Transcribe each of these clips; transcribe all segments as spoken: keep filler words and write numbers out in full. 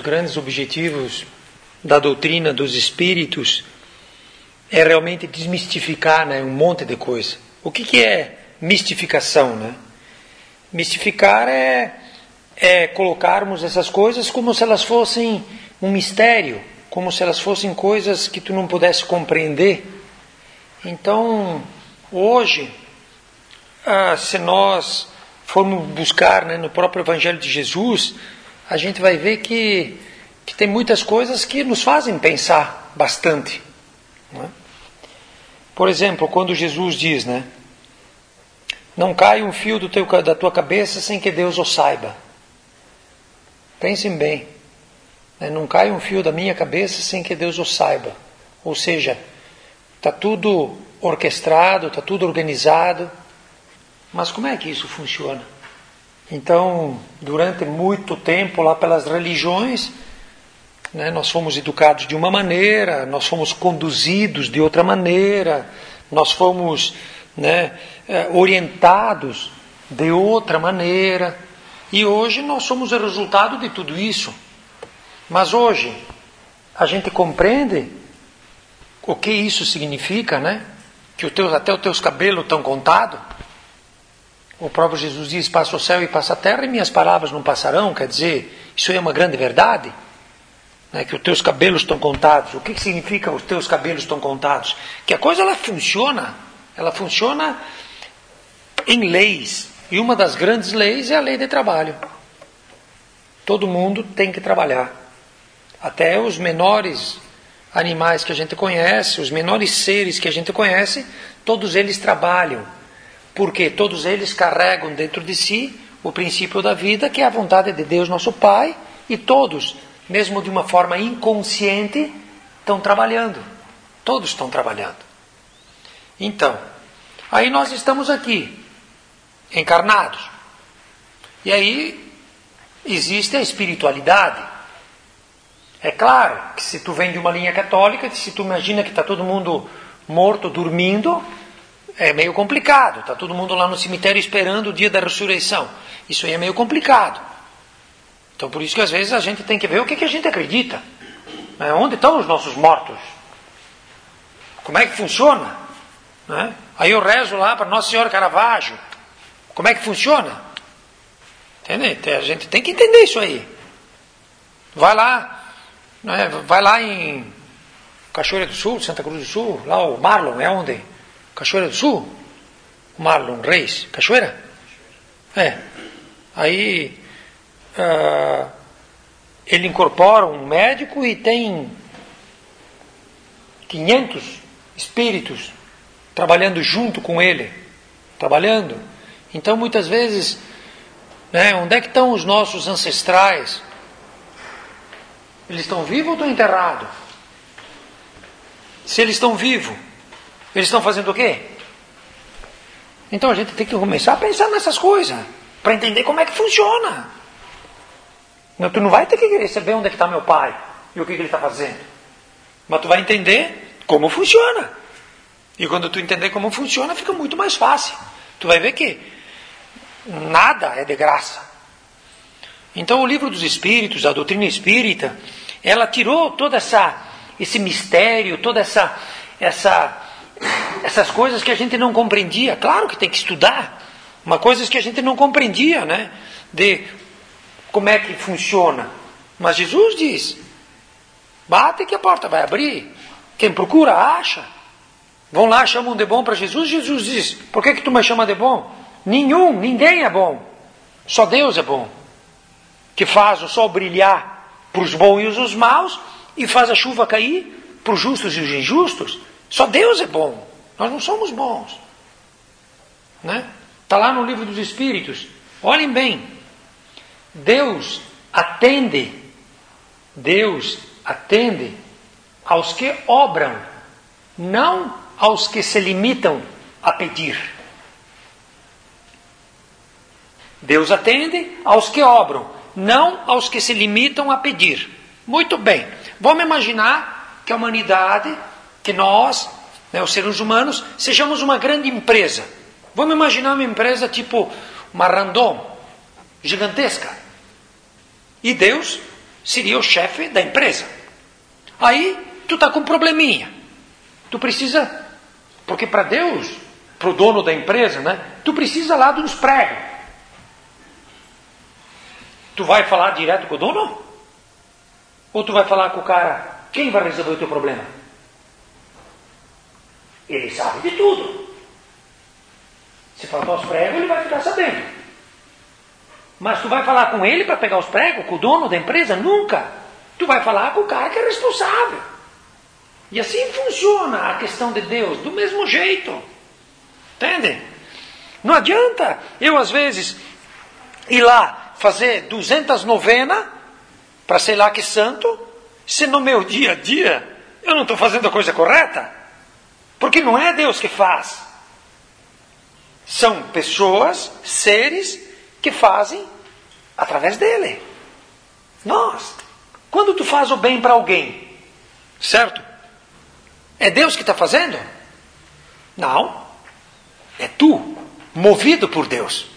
grandes objetivos da doutrina dos espíritos é realmente desmistificar, né, um monte de coisa. O que, que é mistificação, né? Mistificar é, é colocarmos essas coisas como se elas fossem um mistério, como se elas fossem coisas que tu não pudesse compreender. Então, hoje, ah, se nós formos buscar, né, no próprio Evangelho de Jesus, a gente vai ver que, que tem muitas coisas que nos fazem pensar bastante, né? Por exemplo, quando Jesus diz, né, não cai um fio do teu, da tua cabeça sem que Deus o saiba. Pensem bem, né, não cai um fio da minha cabeça sem que Deus o saiba. Ou seja, está tudo orquestrado, está tudo organizado. Mas como é que isso funciona? Então, durante muito tempo, lá pelas religiões, né, nós fomos educados de uma maneira, nós fomos conduzidos de outra maneira, nós fomos, né, orientados de outra maneira, e hoje nós somos o resultado de tudo isso. Mas hoje, a gente compreende o que isso significa, né? Que o teu, até os teus cabelos estão contados. O próprio Jesus diz, passa o céu e passa a terra e minhas palavras não passarão. Quer dizer, isso é uma grande verdade, né? Que os teus cabelos estão contados. O que, que significa os teus cabelos estão contados? Que a coisa ela funciona, ela funciona em leis. E uma das grandes leis é a lei de trabalho. Todo mundo tem que trabalhar. Até os menores animais que a gente conhece, os menores seres que a gente conhece, todos eles trabalham. Porque todos eles carregam dentro de si o princípio da vida, que é a vontade de Deus, nosso Pai, e todos, mesmo de uma forma inconsciente, estão trabalhando. Todos estão trabalhando. Então, aí nós estamos aqui, encarnados. E aí existe a espiritualidade. É claro que se tu vem de uma linha católica, se tu imagina que está todo mundo morto, dormindo, é meio complicado. Está todo mundo lá no cemitério esperando o dia da ressurreição. Isso aí é meio complicado. Então por isso que às vezes a gente tem que ver o que, que a gente acredita. Né? Onde estão os nossos mortos? Como é que funciona? Né? Aí eu rezo lá para Nossa Senhora Caravaggio. Como é que funciona? Entende? A gente tem que entender isso aí. Vai lá, né? Vai lá em Cachoeira do Sul, Santa Cruz do Sul, lá o Marlon, é onde? Cachoeira do Sul? O Marlon Reis, Cachoeira? É. Aí uh, ele incorpora um médico e tem quinhentos espíritos trabalhando junto com ele. Trabalhando. Então muitas vezes, né, onde é que estão os nossos ancestrais? Eles estão vivos ou estão enterrados? Se eles estão vivos, eles estão fazendo o quê? Então a gente tem que começar a pensar nessas coisas, para entender como é que funciona. Não, tu não vai ter que querer saber onde é que está meu pai e o que, que ele está fazendo. Mas tu vai entender como funciona. E quando tu entender como funciona, fica muito mais fácil. Tu vai ver que nada é de graça. Então o livro dos Espíritos, a doutrina espírita, ela tirou todo essa, esse mistério, toda essa, essa, essas coisas que a gente não compreendia. Claro que tem que estudar, mas coisas que a gente não compreendia, né? De como é que funciona. Mas Jesus diz, bate que a porta vai abrir. Quem procura, acha. Vão lá, chamam de bom para Jesus. Jesus diz, por que, que tu me chama de bom? Nenhum, ninguém é bom. Só Deus é bom. Que faz o sol brilhar para os bons e os maus, e faz a chuva cair para os justos e os injustos. Só Deus é bom. Nós não somos bons. Né? Está lá no livro dos Espíritos. Olhem bem. Deus atende, Deus atende aos que obram, não aos que se limitam a pedir. Deus atende aos que obram, não aos que se limitam a pedir. Muito bem. Vamos imaginar que a humanidade, que nós, né, os seres humanos, sejamos uma grande empresa. Vamos imaginar uma empresa tipo uma Randon, gigantesca. E Deus seria o chefe da empresa. Aí tu está com um probleminha. Tu precisa, porque para Deus, para o dono da empresa, né, tu precisa lá de uns pregos. Tu vai falar direto com o dono? Ou tu vai falar com o cara, quem vai resolver o teu problema? Ele sabe de tudo. Se faltar os pregos, ele vai ficar sabendo. Mas tu vai falar com ele para pegar os pregos, com o dono da empresa? Nunca. Tu vai falar com o cara que é responsável. E assim funciona a questão de Deus, do mesmo jeito. Entende? Não adianta eu, às vezes, ir lá fazer duzentas novenas para sei lá que santo, se no meu dia a dia eu não estou fazendo a coisa correta. Porque não é Deus que faz. São pessoas, seres, que fazem através dele. Nós. Quando tu faz o bem para alguém, certo? É Deus que está fazendo? Não. É tu, movido por Deus.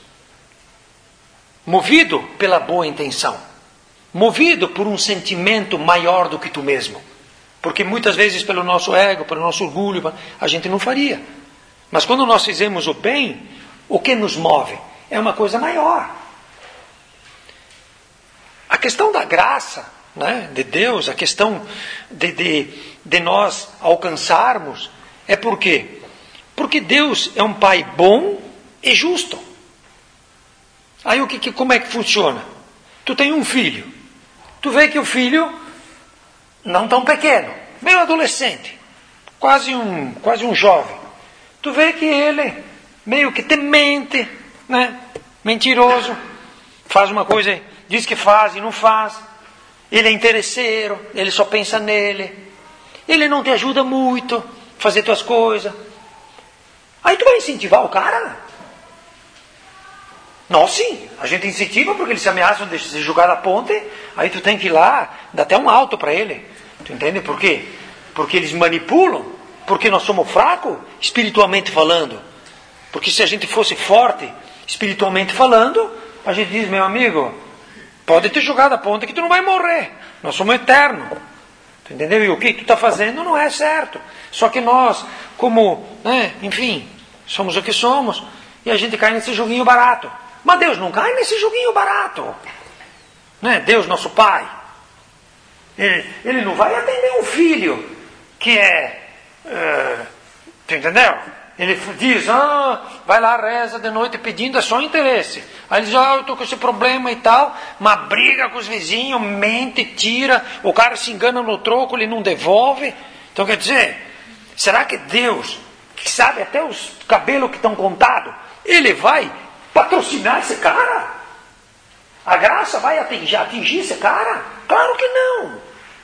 Movido pela boa intenção. Movido por um sentimento maior do que tu mesmo. Porque muitas vezes pelo nosso ego, pelo nosso orgulho, a gente não faria. Mas quando nós fizemos o bem, o que nos move? É uma coisa maior. A questão da graça, né, de Deus, a questão de, de, de nós alcançarmos, é por quê? Porque Deus é um Pai bom e justo. Aí o que, como é que funciona? Tu tem um filho. Tu vê que o filho, não tão pequeno, meio adolescente, quase um, quase um jovem. Tu vê que ele, meio que temente, né, mentiroso, faz uma coisa, diz que faz e não faz. Ele é interesseiro, ele só pensa nele. Ele não te ajuda muito a fazer tuas coisas. Aí tu vai incentivar o cara? Não, sim. A gente incentiva porque eles se ameaçam de se jogar da ponte. Aí tu tem que ir lá, dar até um alto para ele. Tu entende por quê? Porque eles manipulam. Porque nós somos fracos, espiritualmente falando. Porque se a gente fosse forte, espiritualmente falando, a gente diz, meu amigo, pode te jogar da ponte que tu não vai morrer. Nós somos eternos. Tu entendeu? E o que tu está fazendo não é certo. Só que nós, como, né, enfim, somos o que somos, e a gente cai nesse joguinho barato. Mas Deus não cai nesse joguinho barato. Né? Deus, nosso Pai. Ele, ele não vai atender um filho que é... Uh, tu entendeu? Ele diz, ah, vai lá, reza de noite pedindo, é só interesse. Aí ele diz, ah, eu estou com esse problema e tal, mas briga com os vizinhos, mente, tira, o cara se engana no troco, ele não devolve. Então quer dizer, será que Deus, que sabe até os cabelos que estão contados, ele vai patrocinar esse cara? A graça vai atingir, atingir esse cara? Claro que não.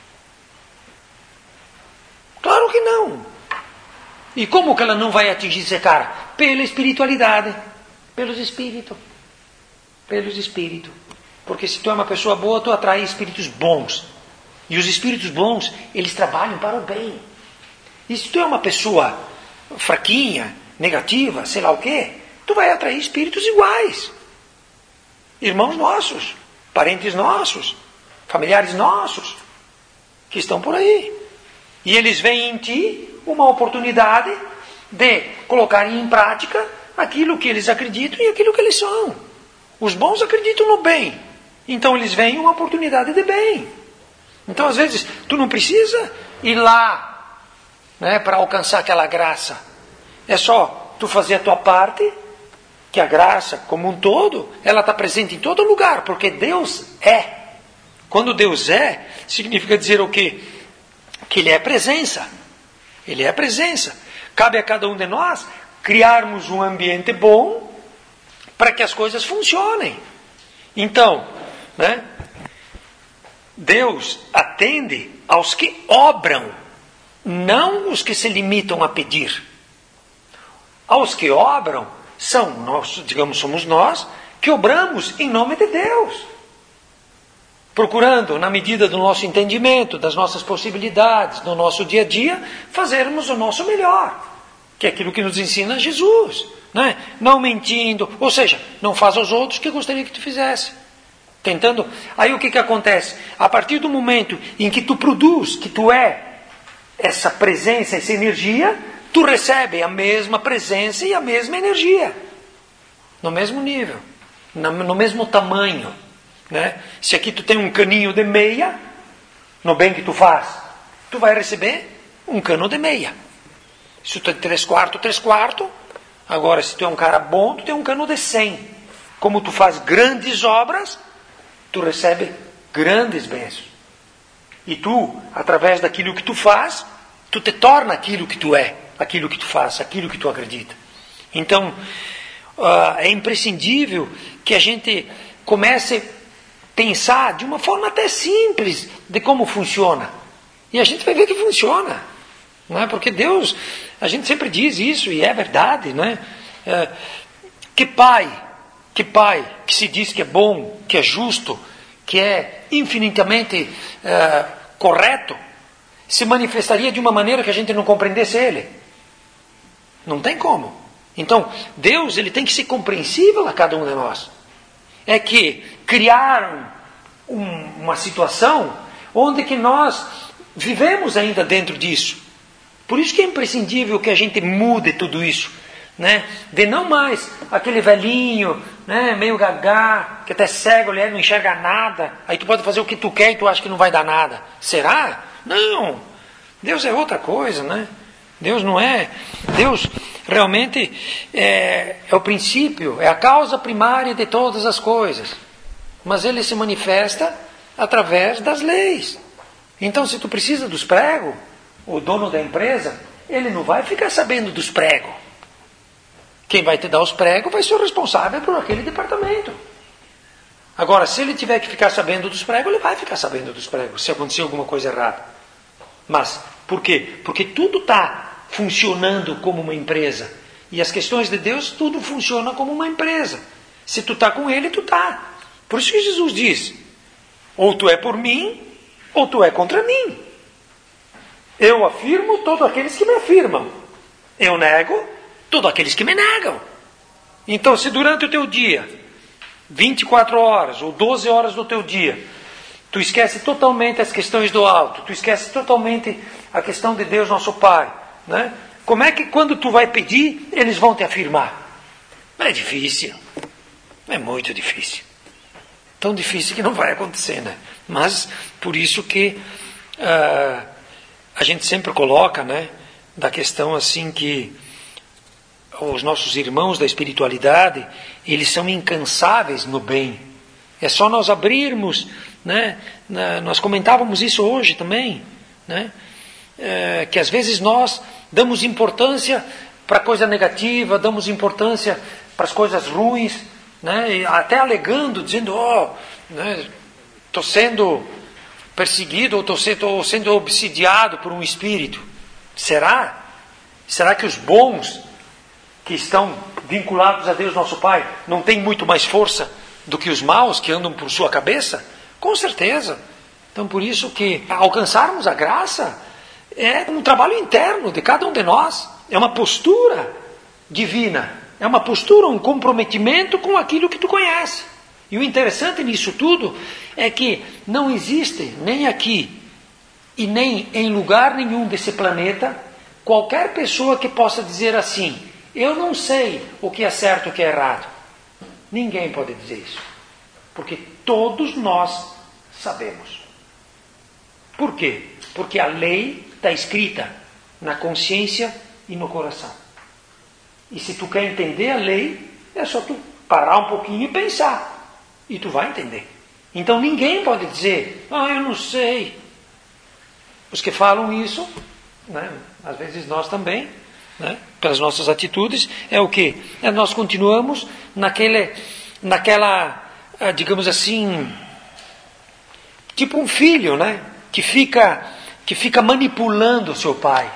Claro que não. E como que ela não vai atingir esse cara? Pela espiritualidade. Pelos espíritos. Pelos espíritos. Porque se tu é uma pessoa boa, tu atrai espíritos bons. E os espíritos bons, eles trabalham para o bem. E se tu é uma pessoa fraquinha, negativa, sei lá o quê, tu vai atrair espíritos iguais. Irmãos nossos, parentes nossos, familiares nossos, que estão por aí. E eles veem em ti uma oportunidade de colocarem em prática aquilo que eles acreditam e aquilo que eles são. Os bons acreditam no bem. Então eles veem uma oportunidade de bem. Então às vezes tu não precisa ir lá, né, para alcançar aquela graça. É só tu fazer a tua parte, que a graça como um todo, ela está presente em todo lugar, porque Deus é. Quando Deus é, significa dizer o quê? Que Ele é presença. Ele é presença. Cabe a cada um de nós criarmos um ambiente bom para que as coisas funcionem. Então, né, Deus atende aos que obram, não os que se limitam a pedir. Aos que obram são nós, digamos, somos nós que obramos em nome de Deus. Procurando, na medida do nosso entendimento, das nossas possibilidades, no nosso dia a dia, fazermos o nosso melhor. Que é aquilo que nos ensina Jesus. Né? Não mentindo, ou seja, não faz aos outros o que gostaria que tu fizesse. Tentando. Aí o que, que acontece? A partir do momento em que tu produz, que tu é essa presença, essa energia, tu recebe a mesma presença e a mesma energia. No mesmo nível. No mesmo tamanho. Né? Se aqui tu tem um caninho de meia, no bem que tu faz, tu vai receber um cano de meia. Se tu tem três quartos, três quartos. Agora, se tu é um cara bom, tu tem um cano de cem. Como tu faz grandes obras, tu recebe grandes bênçãos. E tu, através daquilo que tu faz, tu te torna aquilo que tu é, aquilo que tu faz, aquilo que tu acredita. Então, uh, é imprescindível que a gente comece a pensar de uma forma até simples de como funciona. E a gente vai ver que funciona. Não é? Porque Deus, a gente sempre diz isso, e é verdade. Não é? É, que pai, que pai que se diz que é bom, que é justo, que é infinitamente é, correto, se manifestaria de uma maneira que a gente não compreendesse ele? Não tem como. Então, Deus ele tem que ser compreensível a cada um de nós. É que criaram um, uma situação onde que nós vivemos ainda dentro disso. Por isso que é imprescindível que a gente mude tudo isso. Né? De não mais aquele velhinho, né, meio gagá, que até cego, ele não enxerga nada. Aí tu pode fazer o que tu quer e tu acha que não vai dar nada. Será? Não. Deus é outra coisa, né? Deus não é. Deus realmente é, é o princípio, é a causa primária de todas as coisas. Mas ele se manifesta através das leis. Então, se tu precisa dos pregos, o dono da empresa, ele não vai ficar sabendo dos pregos. Quem vai te dar os pregos vai ser o responsável por aquele departamento. Agora, se ele tiver que ficar sabendo dos pregos, ele vai ficar sabendo dos pregos, se acontecer alguma coisa errada. Mas, por quê? Porque tudo está funcionando como uma empresa. E as questões de Deus, tudo funciona como uma empresa. Se tu está com ele, tu está. Por isso que Jesus diz, ou tu é por mim, ou tu é contra mim. Eu afirmo todos aqueles que me afirmam. Eu nego todos aqueles que me negam. Então, se durante o teu dia, vinte e quatro horas ou doze horas do teu dia, tu esquece totalmente as questões do alto, tu esquece totalmente a questão de Deus nosso Pai, né? Como é que quando tu vai pedir, eles vão te afirmar? É difícil. É muito difícil. Tão difícil que não vai acontecer, né? Mas, por isso que uh, a gente sempre coloca, né, da questão assim que os nossos irmãos da espiritualidade, eles são incansáveis no bem. É só nós abrirmos, né? Nós comentávamos isso hoje também, né? É, que às vezes nós damos importância para coisa negativa, damos importância para as coisas ruins, né? E até alegando, dizendo, ó, oh, né, estou sendo perseguido ou estou sendo, sendo obsidiado por um espírito. Será? Será que os bons que estão vinculados a Deus nosso Pai não têm muito mais força do que os maus que andam por sua cabeça? Com certeza. Então, por isso que alcançarmos a graça é um trabalho interno de cada um de nós. É uma postura divina. É uma postura, um comprometimento com aquilo que tu conhece. E o interessante nisso tudo é que não existe, nem aqui e nem em lugar nenhum desse planeta, qualquer pessoa que possa dizer assim, eu não sei o que é certo e o que é errado. Ninguém pode dizer isso. Porque todos nós sabemos. Por quê? Porque a lei está escrita na consciência e no coração. E se tu quer entender a lei, é só tu parar um pouquinho e pensar. E tu vai entender. Então ninguém pode dizer, ah, eu não sei. Os que falam isso, né, às vezes nós também, né, pelas nossas atitudes, é o quê? É nós continuamos naquele, naquela, digamos assim, tipo um filho, né, que fica, que fica manipulando o seu pai,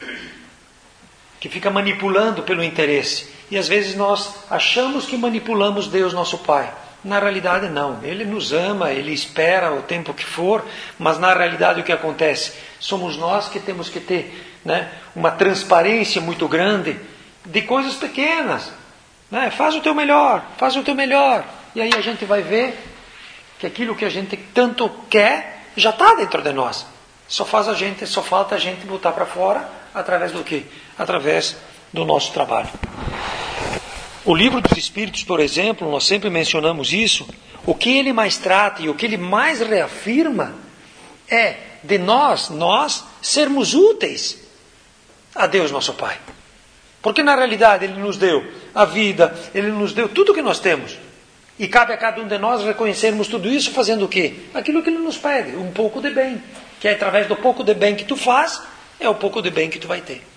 que fica manipulando pelo interesse. E às vezes nós achamos que manipulamos Deus, nosso Pai. Na realidade não, Ele nos ama, Ele espera o tempo que for, mas na realidade o que acontece? Somos nós que temos que ter, né, uma transparência muito grande de coisas pequenas, né? Faz o teu melhor, faz o teu melhor, e aí a gente vai ver que aquilo que a gente tanto quer já está dentro de nós. Só faz a gente, só falta a gente botar para fora através do quê? Através do nosso trabalho. O livro dos Espíritos, por exemplo, nós sempre mencionamos isso, o que ele mais trata e o que ele mais reafirma é de nós, nós sermos úteis a Deus nosso Pai. Porque na realidade Ele nos deu a vida, Ele nos deu tudo o que nós temos. E cabe a cada um de nós reconhecermos tudo isso fazendo o quê? Aquilo que Ele nos pede, um pouco de bem. Que é através do pouco de bem que tu faz, é o pouco de bem que tu vai ter.